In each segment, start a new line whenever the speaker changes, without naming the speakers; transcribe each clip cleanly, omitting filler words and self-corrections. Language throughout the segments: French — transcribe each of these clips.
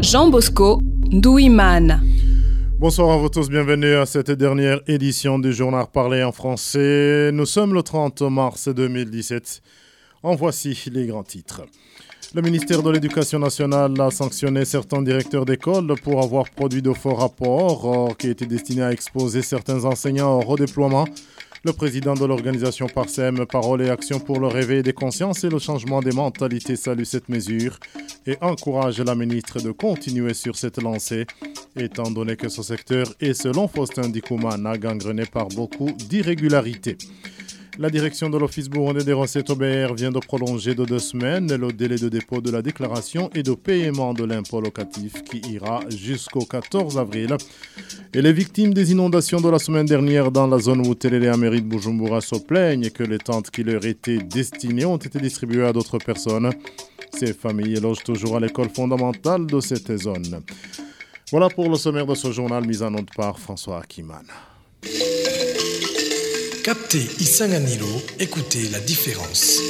Jean Bosco Douimane.
Bonsoir à vous tous, bienvenue à cette dernière édition du journal parlé en français. Nous sommes le 30 mars 2017. En voici les grands titres. Le ministère de l'Éducation nationale a sanctionné certains directeurs d'école pour avoir produit de faux rapports qui étaient destinés à exposer certains enseignants au redéploiement. Le président de l'organisation Parsem, Parole et Action pour le réveil des consciences et le changement des mentalités salue cette mesure et encourage la ministre de continuer sur cette lancée, étant donné que ce secteur est, selon Faustin Dikoumana, gangrené par beaucoup d'irrégularités. La direction de l'Office burundais des recettes OBR vient de prolonger de 2 semaines le délai de dépôt de la déclaration et de paiement de l'impôt locatif qui ira jusqu'au 14 avril. Et les victimes des inondations de la semaine dernière dans la zone Moutelele et mairie de Bujumbura se plaignent que les tentes qui leur étaient destinées ont été distribuées à d'autres personnes. Ces familles logent toujours à l'école fondamentale de cette zone. Voilà pour le sommaire de ce journal mis en note par François Akiman.
Captez Isanganilo, écoutez la différence.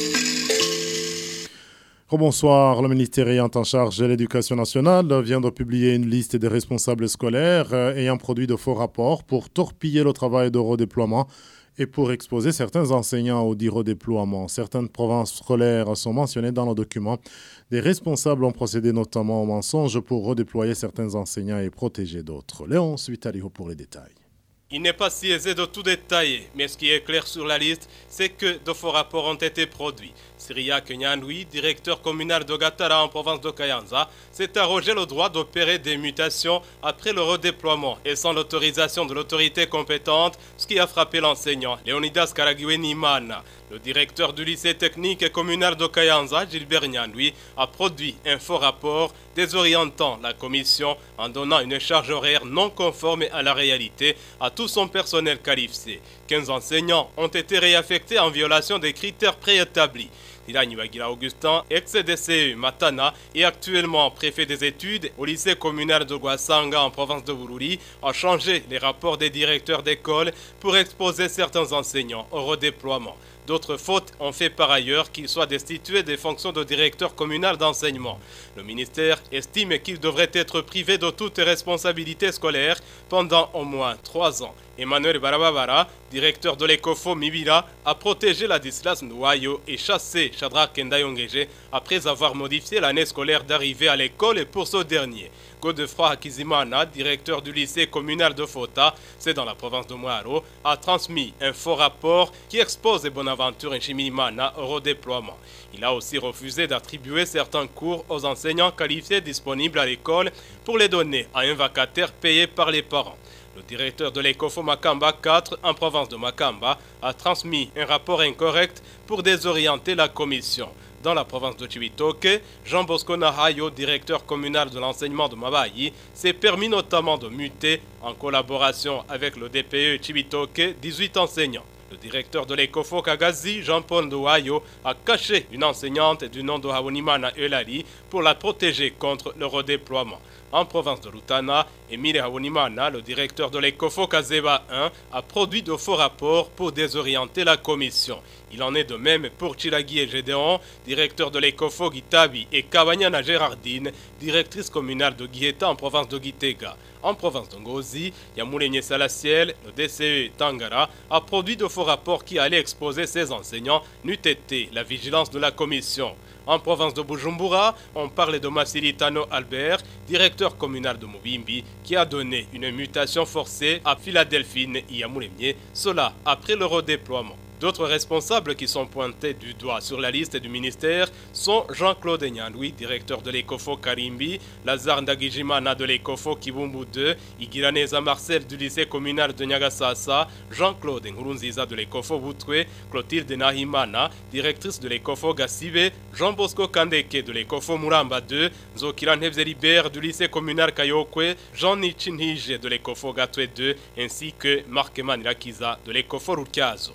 Bonsoir, le ministère ayant en charge de l'Éducation nationale vient de publier une liste des responsables scolaires ayant produit de faux rapports pour torpiller le travail de redéploiement et pour exposer certains enseignants au dit redéploiement. Certaines provinces scolaires sont mentionnées dans le document. Des responsables ont procédé notamment au mensonge pour redéployer certains enseignants et protéger d'autres. Léon Suitaliho pour les détails.
Il n'est pas si aisé de tout détailler, mais ce qui est clair sur la liste, c'est que de faux rapports ont été produits. Syria Kenyanui, directeur communal de Gatara en province de Kayanza, s'est arrogé le droit d'opérer des mutations après le redéploiement et sans l'autorisation de l'autorité compétente, ce qui a frappé l'enseignant Leonidas Karagiwenimana. Le directeur du lycée technique et communal de Kayanza, Gilbert Nyanui, a produit un faux rapport désorientant la commission en donnant une charge horaire non conforme à la réalité à tout son personnel qualifié. 15 enseignants ont été réaffectés en violation des critères préétablis. Niranyibagira Augustin, ex-DCE Matana, est actuellement préfet des études au lycée communal de Gwasanga en province de Bururi, a changé les rapports des directeurs d'école pour exposer certains enseignants au redéploiement. D'autres fautes ont fait par ailleurs qu'il soit destitué des fonctions de directeur communal d'enseignement. Le ministère estime qu'il devrait être privé de toute responsabilité scolaire pendant au moins 3 ans. Emmanuel Barababara, directeur de l'Ecofo Mibira, a protégé la Ladislas Ndwayo et chassé Shadrach Kendayongeje après avoir modifié l'année scolaire d'arrivée à l'école pour ce dernier. Godefroy Hakizimana, directeur du lycée communal de Fota, c'est dans la province de Mwaro, a transmis un faux rapport qui expose Bonaventure Nshimirimana au redéploiement. Il a aussi refusé d'attribuer certains cours aux enseignants qualifiés disponibles à l'école pour les donner à un vacataire payé par les parents. Le directeur de l'Ecofo Makamba 4 en province de Makamba a transmis un rapport incorrect pour désorienter la commission. Dans la province de Chibitoke, Jean Bosco Nahayo, directeur communal de l'enseignement de Mabayi, s'est permis notamment de muter, en collaboration avec le DPE Chibitoke, 18 enseignants. Le directeur de l'Ecofo Kagazi, Jean-Paul Ndouayo, a caché une enseignante du nom de Hawonimana Elali pour la protéger contre le redéploiement. En province de Rutana, Emile Hawonimana, le directeur de l'Ecofo Kazeba 1, a produit de faux rapports pour désorienter la commission. Il en est de même pour Chiragui et Gédéon, directeur de l'Ecofo Gitabi, et Kabanyana Gérardine, directrice communale de Guieta en province de Gitega. En province de Ngozi, Yamoulenye Salaciel, le DCE Tangara, a produit de faux rapports qui allaient exposer ses enseignants, n'eût été la vigilance de la commission. En province de Bujumbura, on parle de Massilitano Albert, directeur communal de Mubimbi, qui a donné une mutation forcée à Philadelphine Yamoulenye, cela après le redéploiement. D'autres responsables qui sont pointés du doigt sur la liste du ministère sont Jean-Claude Nyandoui, directeur de l'Ecofo Karimbi, Lazare Ndagijimana de l'Ecofo Kibumbu 2, Igiraneza Marcel du lycée communal de Nyagasasa, Jean-Claude Nkurunziza de l'Ecofo Boutwe, Clotilde Nahimana, directrice de l'Ecofo Gassibe, Jean Bosco Kandeke de l'Ecofo Muramba 2, Zokira Ntevzeribert du lycée communal Kayokwe, Jean Nichinhije de l'Ecofo Gatwe 2, ainsi que Marc Manirakiza de l'Ecofo Rukiazo.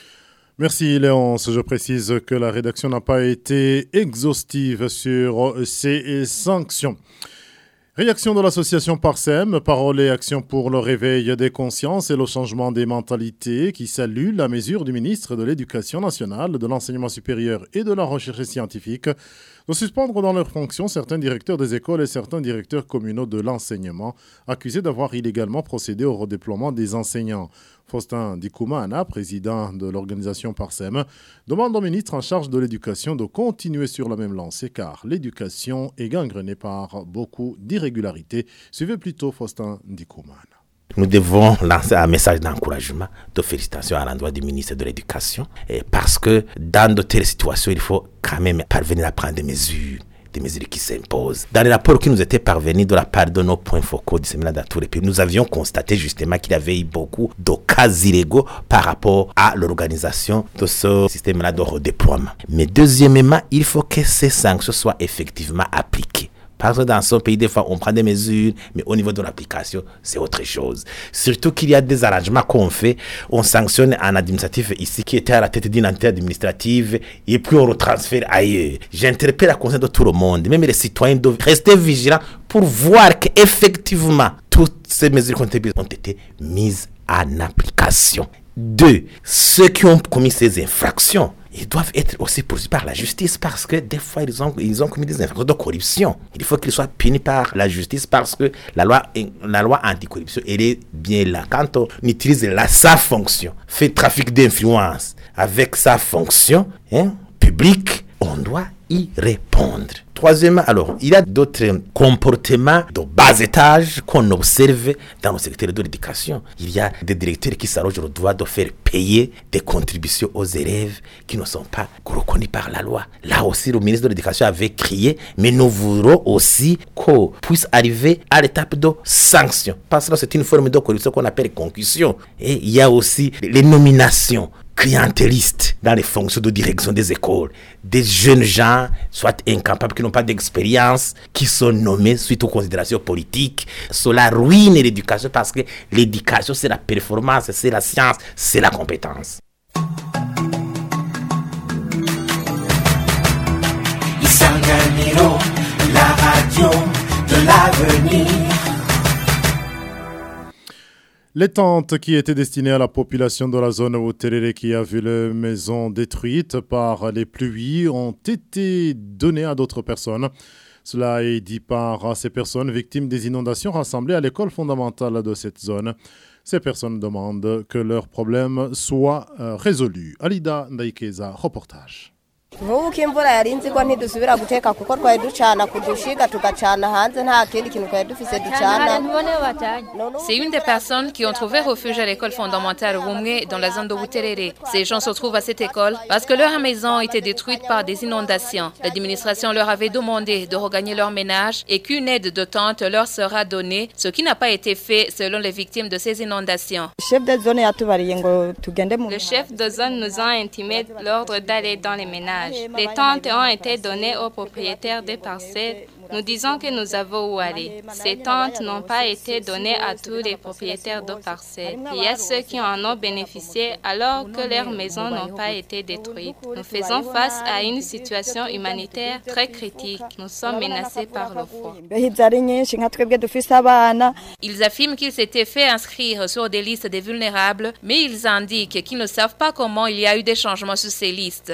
Merci Léonce. Je précise que la rédaction n'a pas été exhaustive sur ces sanctions. Réaction de l'association Parsem, Parole et Action pour le réveil des consciences et le changement des mentalités, qui salue la mesure du ministre de l'Éducation nationale, de l'Enseignement supérieur et de la Recherche scientifique de suspendre dans leurs fonctions certains directeurs des écoles et certains directeurs communaux de l'enseignement, accusés d'avoir illégalement procédé au redéploiement des enseignants. Faustin Ndikoumana, président de l'organisation Parsem, demande au ministre en charge de l'éducation de continuer sur la même lancée car l'éducation est gangrenée par beaucoup d'irrégularités. Suivez plutôt Faustin Ndikoumana.
Nous devons lancer un message d'encouragement, de félicitations à l'endroit du ministre de l'Éducation, parce que dans de telles situations, il faut quand même parvenir à prendre des mesures qui s'imposent. Dans les rapports qui nous étaient parvenus de la part de nos points focaux du séminaire d'Atour, nous avions constaté justement qu'il y avait eu beaucoup de cas illégaux par rapport à l'organisation de ce système-là de redéploiement. Mais deuxièmement, il faut que ces sanctions soient effectivement appliquées. Parce que dans son pays, des fois, on prend des mesures, mais au niveau de l'application, c'est autre chose. Surtout qu'il y a des arrangements qu'on fait. On sanctionne un administratif ici qui était à la tête d'une entité administrative et puis on retransfère ailleurs. J'interpelle la conscience de tout le monde, même les citoyens doivent rester vigilants pour voir qu'effectivement, toutes ces mesures ont été mises en application. 2. Ceux qui ont commis ces infractions, ils doivent être aussi poursuivis par la justice parce que des fois, ils ont commis des infractions de corruption. Il faut qu'ils soient punis par la justice parce que la loi anticorruption, elle est bien là. Quand on utilise sa fonction, fait trafic d'influence avec sa fonction publique, on doit y répondre. Troisièmement, alors, il y a d'autres comportements de bas étage qu'on observe dans le secteur de l'éducation. Il y a des directeurs qui s'arrogent le droit de faire payer des contributions aux élèves qui ne sont pas reconnus par la loi. Là aussi, le ministre de l'Éducation avait crié, mais nous voulons aussi qu'on puisse arriver à l'étape de sanction. Parce que c'est une forme de corruption qu'on appelle concussion. Et il y a aussi les nominations clientélistes dans les fonctions de direction des écoles. Des jeunes gens, soit incapables, qui n'ont pas d'expérience, qui sont nommés suite aux considérations politiques. Cela ruine l'éducation parce que l'éducation, c'est la performance, c'est la science, c'est la compétence.
Isanganiro, la radio de l'avenir.
Les tentes qui étaient destinées à la population de la zone Outerere qui a vu les maisons détruites par les pluies ont été données à d'autres personnes. Cela est dit par ces personnes victimes des inondations rassemblées à l'école fondamentale de cette zone. Ces personnes demandent que leurs problèmes soient résolus. Alida Ndaikeza, reportage.
nk'ubu ko imvura yarinze ko ntidusubira guteka kuko twari ducana ku dushiga tugacana hanze nta kindi kintu twari dufise ducana.
C'est une des personnes qui ont trouvé refuge à l'école fondamentale Rumwe dans la zone de Buterere. Ces gens se trouvent à cette école parce que leur maison a été détruite par des inondations. L'administration leur avait demandé de regagner leur ménage et qu'une aide de tente leur sera donnée, ce qui n'a pas été fait selon les victimes de ces inondations.
Le chef
de zone nous a intimé l'ordre d'aller dans les ménages. Les tentes ont été données aux propriétaires des parcelles. Nous disons que nous avons où aller. Ces tentes n'ont pas été données à tous les propriétaires de parcelles. Il y a ceux qui en ont bénéficié alors que leurs maisons n'ont pas été détruites. Nous faisons face à une situation humanitaire très critique. Nous sommes menacés par le froid.
Ils affirment qu'ils s'étaient fait inscrire sur des listes des vulnérables, mais ils indiquent qu'ils ne savent pas comment il y a eu des changements sur ces listes.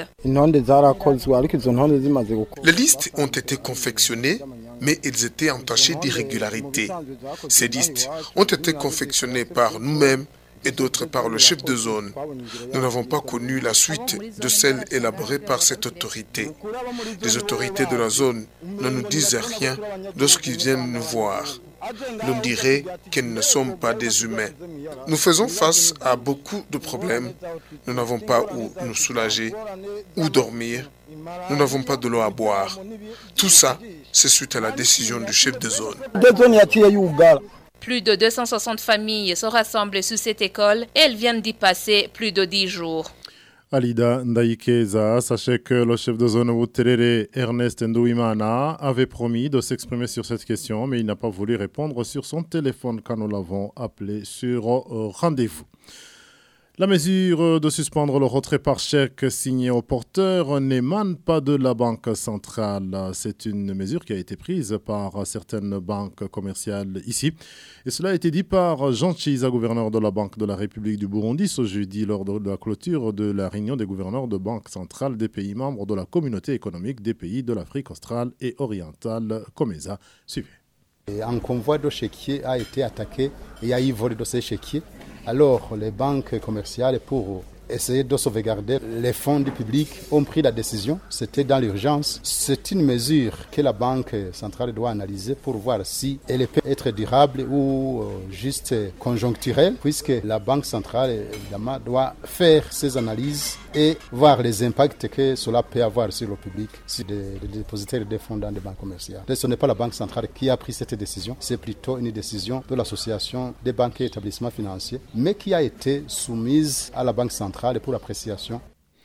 Les listes ont été confectionnées, mais elles étaient entachées d'irrégularités. Ces listes ont été confectionnées par nous-mêmes et d'autres par le chef de zone. Nous n'avons pas connu la suite de celles élaborées par cette autorité. Les autorités de la zone ne nous disent rien lorsqu'ils viennent nous voir. L'on dirait que nous ne sommes pas des humains. Nous faisons face à beaucoup de problèmes. Nous n'avons pas où nous soulager, où dormir. Nous n'avons pas de l'eau à boire. Tout ça, c'est suite à la décision du chef de zone.
Plus de 260 familles sont rassemblées sous cette école et elles viennent d'y passer plus de 10 jours.
Alida Ndaikeza, sachez que le chef de zone Outerere, Ernest Ndouimana, avait promis de s'exprimer sur cette question, mais il n'a pas voulu répondre sur son téléphone quand nous l'avons appelé sur rendez-vous. La mesure de suspendre le retrait par chèque signé au porteur n'émane pas de la Banque centrale. C'est une mesure qui a été prise par certaines banques commerciales ici. Et cela a été dit par Jean Chiza, gouverneur de la Banque de la République du Burundi, ce jeudi lors de la clôture de la réunion des gouverneurs de banques centrales des pays membres de la communauté économique des pays de l'Afrique australe et orientale, COMESA. Suivez.
Un convoi de chéquiers a été attaqué et il y a eu vol de ces chéquiers. Alors, les banques commerciales, pour essayer de sauvegarder les fonds du public, ont pris la décision. C'était dans l'urgence. C'est une mesure que la Banque centrale doit analyser pour voir si elle peut être durable ou juste conjoncturelle, puisque la Banque centrale, évidemment, doit faire ses analyses et voir les impacts que cela peut avoir sur le public, sur les dépositaires des fonds dans les banques commerciales. Et ce n'est pas la Banque centrale qui a pris cette décision, c'est plutôt une décision de l'Association des banques et établissements financiers, mais qui a été soumise à la Banque centrale pour appréciation.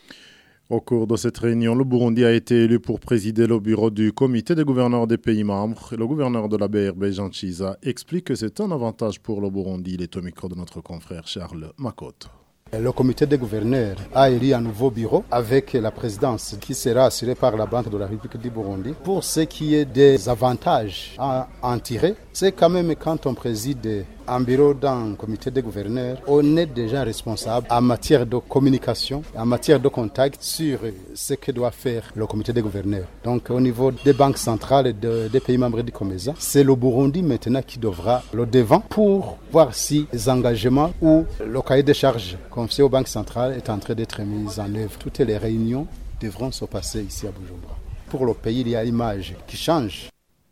Au cours de cette réunion, le Burundi a été élu pour présider le bureau du comité des gouverneurs des pays membres. Le gouverneur de la BRB, Jean Chiza, explique que c'est un avantage pour le Burundi. Il est au micro de notre confrère Charles Makoto.
Le comité des gouverneurs a élu un nouveau bureau avec la présidence qui sera assurée par la Banque de la République du Burundi. Pour ce qui est des avantages à en tirer, c'est quand même quand on préside un bureau d'un comité des gouverneurs, on est déjà responsable en matière de communication, en matière de contact sur ce que doit faire le comité des gouverneurs. Donc au niveau des banques centrales et des pays membres du COMESA, c'est le Burundi maintenant qui devra le devant pour voir si les engagements ou le cahier de charges confié aux banques centrales est en train d'être mis en œuvre. Toutes les réunions devront se passer ici à Bujumbura. Pour le pays, il y a l'image qui change.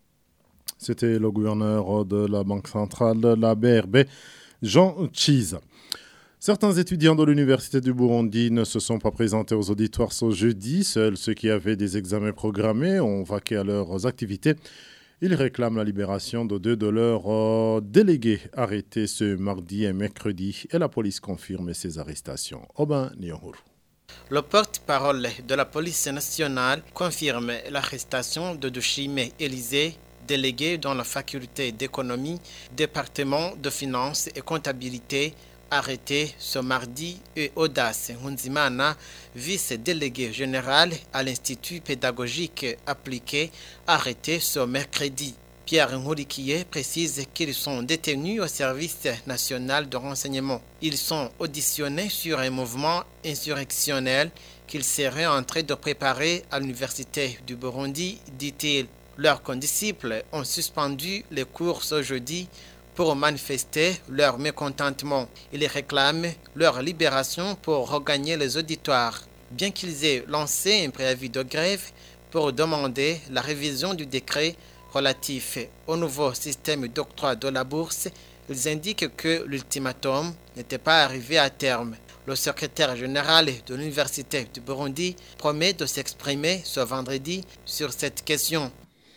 C'était le gouverneur de la Banque centrale, la BRB, Jean Chiza. Certains étudiants de l'Université du Burundi ne se sont pas présentés aux auditoires ce jeudi. Seuls ceux qui avaient des examens programmés ont vaqué à leurs activités. Ils réclament la libération de deux de leurs délégués arrêtés ce mardi et mercredi. Et la police confirme ces arrestations. Obin Nyonhuru.
Le porte-parole de la police nationale confirme l'arrestation de Dushime Élysée, délégué dans la faculté d'économie, département de finances et comptabilité, arrêté ce mardi, et Audace Hunzimana, vice-délégué général à l'Institut pédagogique appliqué, arrêté ce mercredi. Pierre Ngourikié précise qu'ils sont détenus au service national de renseignement. Ils sont auditionnés sur un mouvement insurrectionnel qu'ils seraient en train de préparer à l'Université du Burundi, dit-il. Leurs condisciples ont suspendu les cours ce jeudi pour manifester leur mécontentement. Ils réclament leur libération pour regagner les auditoires. Bien qu'ils aient lancé un préavis de grève pour demander la révision du décret relatif au nouveau système d'octroi de la bourse, ils indiquent que l'ultimatum n'était pas arrivé à terme. Le secrétaire général de l'Université du Burundi promet de s'exprimer ce vendredi sur cette question.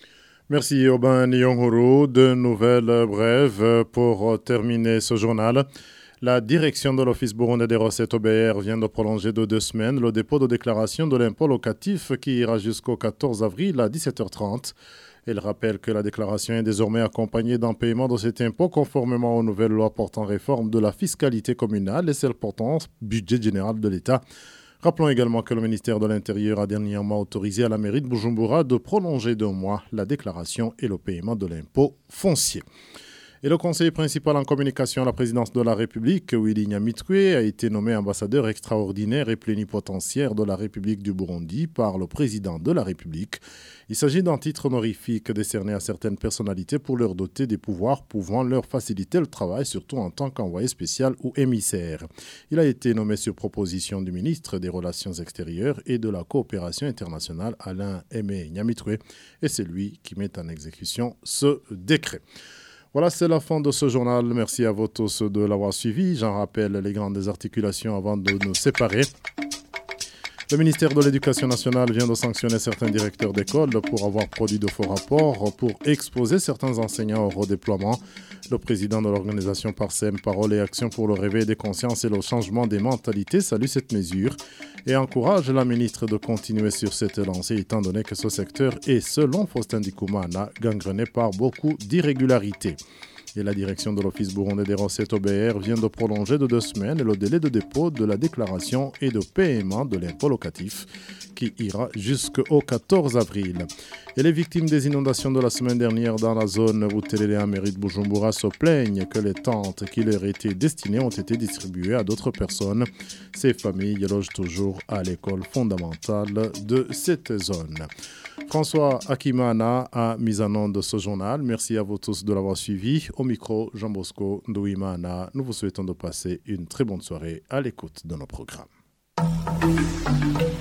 Merci Obin Nyonghuru. De nouvelles brèves pour terminer ce journal. La direction de l'Office burundais des recettes OBR vient de prolonger de 2 semaines le dépôt de déclaration de l'impôt locatif qui ira jusqu'au 14 avril à 17h30. Elle rappelle que la déclaration est désormais accompagnée d'un paiement de cet impôt conformément aux nouvelles lois portant réforme de la fiscalité communale et celles portant budget général de l'État. Rappelons également que le ministère de l'Intérieur a dernièrement autorisé à la mairie de Bujumbura de prolonger d'1 mois la déclaration et le paiement de l'impôt foncier. Et le conseiller principal en communication à la présidence de la République, Willy Nyamitwe, a été nommé ambassadeur extraordinaire et plénipotentiaire de la République du Burundi par le président de la République. Il s'agit d'un titre honorifique décerné à certaines personnalités pour leur doter des pouvoirs pouvant leur faciliter le travail, surtout en tant qu'envoyé spécial ou émissaire. Il a été nommé sur proposition du ministre des Relations extérieures et de la coopération internationale, Alain Aimé Nyamitwe, et c'est lui qui met en exécution ce décret. Voilà, c'est la fin de ce journal. Merci à vous tous de l'avoir suivi. J'en rappelle les grandes articulations avant de nous séparer. Le ministère de l'Éducation nationale vient de sanctionner certains directeurs d'école pour avoir produit de faux rapports pour exposer certains enseignants au redéploiement. Le président de l'organisation Parsem, Parole et Action pour le réveil des consciences et le changement des mentalités salue cette mesure et encourage la ministre de continuer sur cette lancée étant donné que ce secteur est, selon Faustin Dikoumana, gangrené par beaucoup d'irrégularités. Et la direction de l'Office burundais des recettes OBR vient de prolonger de 2 semaines le délai de dépôt de la déclaration et de paiement de l'impôt locatif qui ira jusqu'au 14 avril. Et les victimes des inondations de la semaine dernière dans la zone Buterere à mairie de Bujumbura se plaignent que les tentes qui leur étaient destinées ont été distribuées à d'autres personnes. Ces familles logent toujours à l'école fondamentale de cette zone. François Akimana a mis en onde de ce journal. Merci à vous tous de l'avoir suivi. Au micro, Jean Bosco Ndouimana. Nous vous souhaitons de passer une très bonne soirée à l'écoute de nos programmes.